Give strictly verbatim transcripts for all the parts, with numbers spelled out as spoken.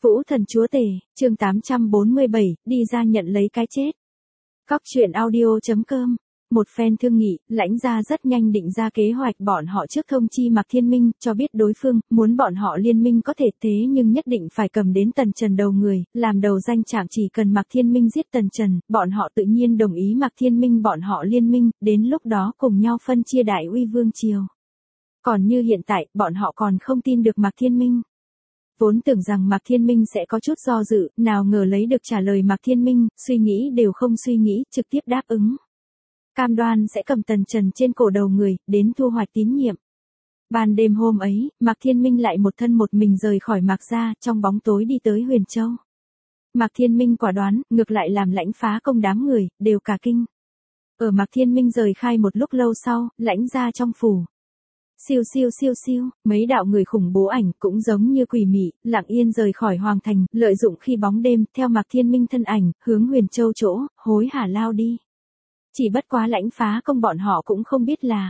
Vũ thần chúa tể, chương tám trăm bốn mươi bảy, đi ra nhận lấy cái chết. Cóc truyện audio chấm com. Một phen thương nghị, lãnh gia rất nhanh định ra kế hoạch bọn họ trước thông chi Mạc Thiên Minh, cho biết đối phương, muốn bọn họ liên minh có thể thế nhưng nhất định phải cầm đến Tần Trần đầu người, làm đầu danh trạng chỉ cần Mạc Thiên Minh giết Tần Trần, bọn họ tự nhiên đồng ý Mạc Thiên Minh bọn họ liên minh, đến lúc đó cùng nhau phân chia Đại Uy Vương Triều. Còn như hiện tại, bọn họ còn không tin được Mạc Thiên Minh. Vốn tưởng rằng Mạc Thiên Minh sẽ có chút do dự, nào ngờ lấy được trả lời Mạc Thiên Minh, suy nghĩ đều không suy nghĩ, trực tiếp đáp ứng. Cam đoan sẽ cầm Tần Trần trên cổ đầu người, đến thu hoạch tín nhiệm. Ban đêm hôm ấy, Mạc Thiên Minh lại một thân một mình rời khỏi Mạc gia, trong bóng tối đi tới Huyền Châu. Mạc Thiên Minh quả đoán, ngược lại làm lãnh phá công đám người, đều cả kinh. Ở Mạc Thiên Minh rời khai một lúc lâu sau, lãnh gia trong phủ. Siêu siêu siêu siêu, mấy đạo người khủng bố ảnh cũng giống như quỷ mị, lặng yên rời khỏi hoàng thành, lợi dụng khi bóng đêm, theo Mạc Thiên Minh thân ảnh, hướng Huyền Châu chỗ, hối hả lao đi. Chỉ bất quá lãnh phá công bọn họ cũng không biết là.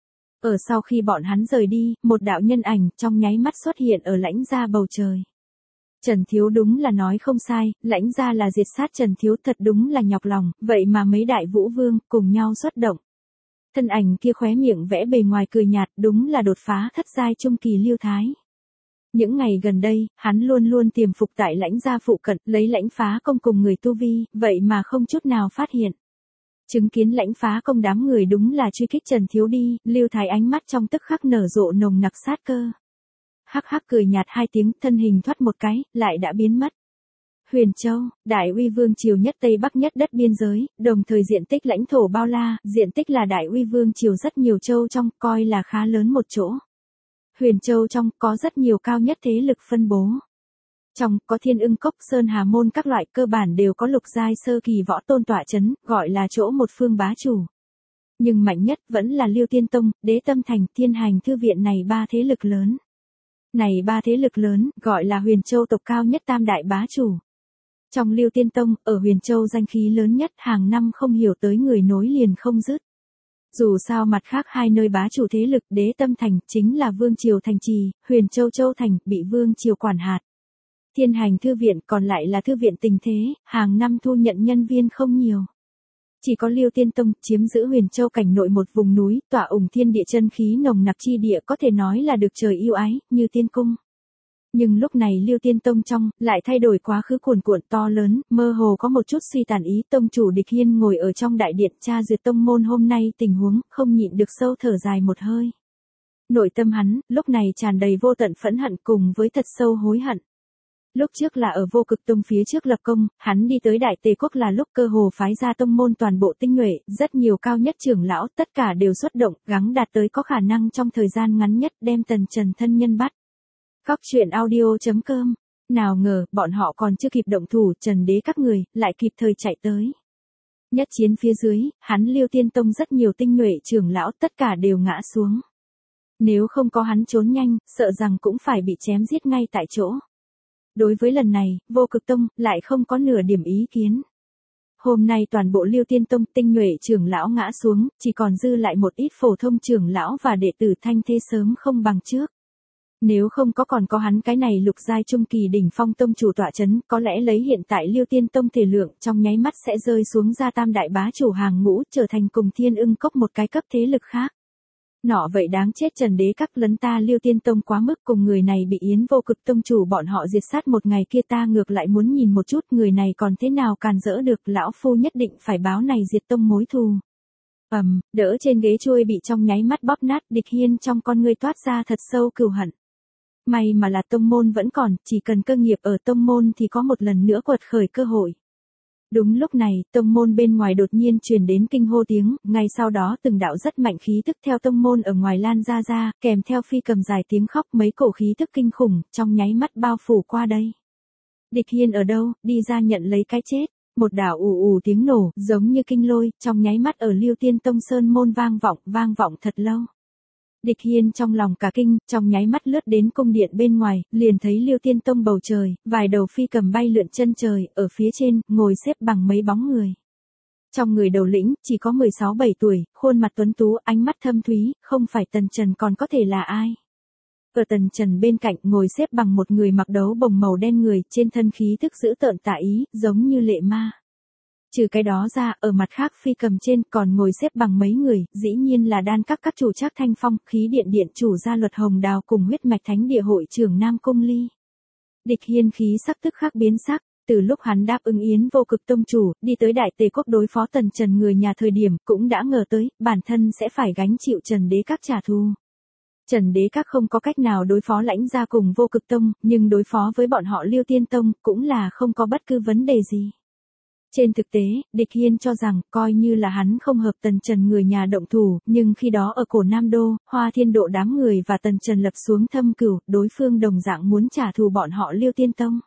Ở sau khi bọn hắn rời đi, một đạo nhân ảnh trong nháy mắt xuất hiện ở lãnh gia bầu trời. Trần Thiếu đúng là nói không sai, lãnh gia là diệt sát Trần Thiếu thật đúng là nhọc lòng, vậy mà mấy đại vũ vương cùng nhau xuất động. Thân ảnh kia khóe miệng vẽ bề ngoài cười nhạt, đúng là đột phá thất giai trung kỳ Lưu Thái. Những ngày gần đây, hắn luôn luôn tiềm phục tại lãnh gia phụ cận, lấy lãnh phá công cùng người tu vi, vậy mà không chút nào phát hiện. Chứng kiến lãnh phá công đám người đúng là truy kích Trần Thiếu đi, Lưu Thái ánh mắt trong tức khắc nở rộ nồng nặc sát cơ. Hắc hắc cười nhạt hai tiếng, thân hình thoát một cái, lại đã biến mất. Huyền Châu, Đại Uy Vương triều nhất Tây Bắc nhất đất biên giới, đồng thời diện tích lãnh thổ bao la, diện tích là Đại Uy Vương triều rất nhiều châu trong, coi là khá lớn một chỗ. Huyền Châu trong có rất nhiều cao nhất thế lực phân bố. Trong có Thiên Ưng Cốc, Sơn Hà Môn các loại cơ bản đều có lục giai sơ kỳ võ tôn tọa chấn, gọi là chỗ một phương bá chủ. Nhưng mạnh nhất vẫn là Liêu Tiên Tông, Đế Tâm Thành, Thiên Hành Thư viện này ba thế lực lớn. Này ba thế lực lớn, gọi là Huyền Châu tộc cao nhất tam đại bá chủ. Trong Liêu Tiên Tông, ở Huyền Châu danh khí lớn nhất, hàng năm không hiểu tới người nối liền không dứt. Dù sao mặt khác hai nơi bá chủ thế lực Đế Tâm Thành chính là Vương Triều Thành Trì, Huyền Châu Châu Thành bị Vương Triều quản hạt. Thiên Hành Thư viện còn lại là thư viện tình thế, hàng năm thu nhận nhân viên không nhiều. Chỉ có Liêu Tiên Tông chiếm giữ Huyền Châu cảnh nội một vùng núi, tỏa ủng thiên địa chân khí nồng nặc chi địa có thể nói là được trời yêu ái, như tiên cung. Nhưng lúc này Liêu Tiên Tông trong, lại thay đổi quá khứ cuồn cuộn to lớn, mơ hồ có một chút suy tàn ý. Tông chủ Địch Hiên ngồi ở trong đại điện tra duyệt tông môn hôm nay tình huống, không nhịn được sâu thở dài một hơi. Nội tâm hắn, lúc này tràn đầy vô tận phẫn hận cùng với thật sâu hối hận. Lúc trước là ở Vô Cực Tông phía trước lập công, hắn đi tới Đại Tề Quốc là lúc cơ hồ phái ra tông môn toàn bộ tinh nhuệ, rất nhiều cao nhất trưởng lão, tất cả đều xuất động, gắng đạt tới có khả năng trong thời gian ngắn nhất đem Tần Trần thân nhân bắt. Cóc truyện audio chấm com. Nào ngờ, bọn họ còn chưa kịp động thủ, Trần Đế các người, lại kịp thời chạy tới. Nhất chiến phía dưới, hắn Liêu Tiên Tông rất nhiều tinh nhuệ trưởng lão tất cả đều ngã xuống. Nếu không có hắn trốn nhanh, sợ rằng cũng phải bị chém giết ngay tại chỗ. Đối với lần này, Vô Cực Tông lại không có nửa điểm ý kiến. Hôm nay toàn bộ Liêu Tiên Tông tinh nhuệ trưởng lão ngã xuống, chỉ còn dư lại một ít phổ thông trưởng lão và đệ tử thanh thế sớm không bằng trước. Nếu không có còn có hắn cái này lục giai trung kỳ đỉnh phong tông chủ tọa chấn, có lẽ lấy hiện tại Liêu Tiên Tông thể lượng trong nháy mắt sẽ rơi xuống ra tam đại bá chủ hàng ngũ, trở thành cùng Thiên Ưng Cốc một cái cấp thế lực khác. Nọ vậy đáng chết Trần Đế các lấn ta Liêu Tiên Tông quá mức, cùng người này bị Yến Vô Cực Tông chủ bọn họ diệt sát một ngày kia, ta ngược lại muốn nhìn một chút người này còn thế nào càn rỡ được, lão phu nhất định phải báo này diệt tông mối thù. Ầm, um, đỡ trên ghế chuôi bị trong nháy mắt bóp nát, Địch Hiên trong con ngươi toát ra thật sâu cừu hận. May mà là tông môn vẫn còn, chỉ cần cơ nghiệp ở tông môn thì có một lần nữa quật khởi cơ hội. Đúng lúc này, tông môn bên ngoài đột nhiên truyền đến kinh hô tiếng, ngay sau đó từng đạo rất mạnh khí tức theo tông môn ở ngoài lan ra ra, kèm theo phi cầm dài tiếng khóc, mấy cổ khí tức kinh khủng, trong nháy mắt bao phủ qua đây. Địch Hiên ở đâu, đi ra nhận lấy cái chết. Một đạo ù ù tiếng nổ, giống như kinh lôi, trong nháy mắt ở Liêu Tiên Tông sơn môn vang vọng, vang vọng thật lâu. Địch Hiên trong lòng cả kinh, trong nháy mắt lướt đến cung điện bên ngoài, liền thấy Liêu Tiên Tông bầu trời, vài đầu phi cầm bay lượn chân trời, ở phía trên, ngồi xếp bằng mấy bóng người. Trong người đầu lĩnh, chỉ có mười sáu bảy tuổi, khuôn mặt tuấn tú, ánh mắt thâm thúy, không phải Tần Trần còn có thể là ai. Ở Tần Trần bên cạnh ngồi xếp bằng một người mặc đấu bồng màu đen, người trên thân khí tức dữ tợn tà ý, giống như lệ ma. Trừ cái đó ra, ở mặt khác phi cầm trên còn ngồi xếp bằng mấy người, dĩ nhiên là đan các các chủ Trác Thanh Phong, khí điện điện chủ Gia Luật Hồng Đào cùng huyết mạch thánh địa hội trưởng Nam Cung Ly. Địch Hiên khí sắc tức khắc biến sắc, từ lúc hắn đáp ứng Yến Vô Cực tông chủ, đi tới Đại Tề quốc đối phó Tần Trần người nhà thời điểm, cũng đã ngờ tới, bản thân sẽ phải gánh chịu Trần Đế Các trả thù. Trần Đế Các không có cách nào đối phó Lãnh gia cùng Vô Cực tông, nhưng đối phó với bọn họ Liêu Tiên tông, cũng là không có bất cứ vấn đề gì. Trên thực tế, Địch Hiên cho rằng, coi như là hắn không hợp Tần Trần người nhà động thủ, nhưng khi đó ở cổ Nam Đô, Hoa Thiên Độ đám người và Tần Trần lập xuống thâm cửu, đối phương đồng dạng muốn trả thù bọn họ Liêu Tiên tông.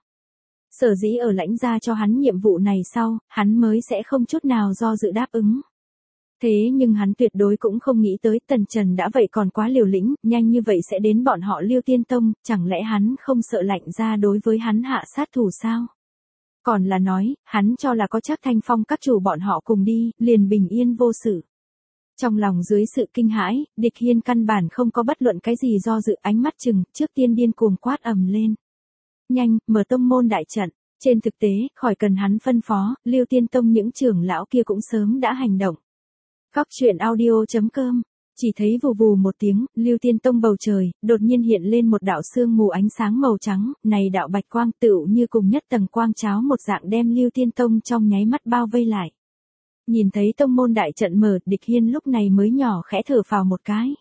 Sở dĩ ở Lãnh gia cho hắn nhiệm vụ này sau, hắn mới sẽ không chút nào do dự đáp ứng. Thế nhưng hắn tuyệt đối cũng không nghĩ tới Tần Trần đã vậy còn quá liều lĩnh, nhanh như vậy sẽ đến bọn họ Liêu Tiên tông, chẳng lẽ hắn không sợ Lãnh gia đối với hắn hạ sát thủ sao? Còn là nói, hắn cho là có Trác Thanh Phong các chủ bọn họ cùng đi, liền bình yên vô sự. Trong lòng dưới sự kinh hãi, Địch Hiên căn bản không có bất luận cái gì do dự, ánh mắt chừng, trước tiên điên cuồng quát ầm lên. Nhanh, mở tông môn đại trận. Trên thực tế, khỏi cần hắn phân phó, Liêu Tiên tông những trưởng lão kia cũng sớm đã hành động. Góc truyện audio chấm com. Chỉ thấy vù vù một tiếng, Liêu Tiên tông bầu trời, đột nhiên hiện lên một đạo sương mù ánh sáng màu trắng, này đạo bạch quang tựu như cùng nhất tầng quang cháo một dạng đem Liêu Tiên tông trong nháy mắt bao vây lại. Nhìn thấy tông môn đại trận mở, Địch Hiên lúc này mới nhỏ khẽ thở phào một cái.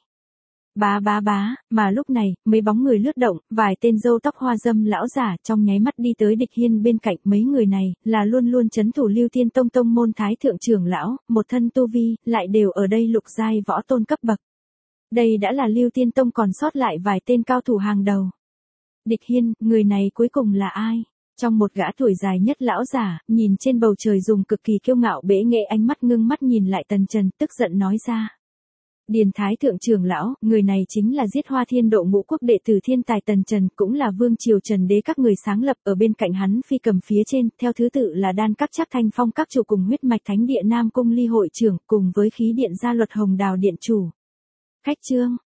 Bá bá bá, mà lúc này, mấy bóng người lướt động, vài tên râu tóc hoa dâm lão giả trong nháy mắt đi tới Địch Hiên bên cạnh. Mấy người này, là luôn luôn trấn thủ Liêu Tiên tông tông môn thái thượng trưởng lão, một thân tu vi, lại đều ở đây lục giai võ tôn cấp bậc. Đây đã là Liêu Tiên tông còn sót lại vài tên cao thủ hàng đầu. Địch Hiên, người này cuối cùng là ai? Trong một gã tuổi dài nhất lão giả, nhìn trên bầu trời dùng cực kỳ kiêu ngạo bẽ nghệ ánh mắt ngưng mắt nhìn lại Tần Trần, tức giận nói ra. Điền Thái thượng trưởng lão, người này chính là giết Hoa Thiên Độ ngũ quốc đệ tử thiên tài Tần Trần, cũng là vương triều Trần Đế các người sáng lập. Ở bên cạnh hắn phi cầm phía trên, theo thứ tự là đan các Trác Thanh Phong các chủ cùng huyết mạch thánh địa Nam Cung Ly hội trưởng, cùng với khí điện Gia Luật Hồng Đào điện chủ. Khách trương,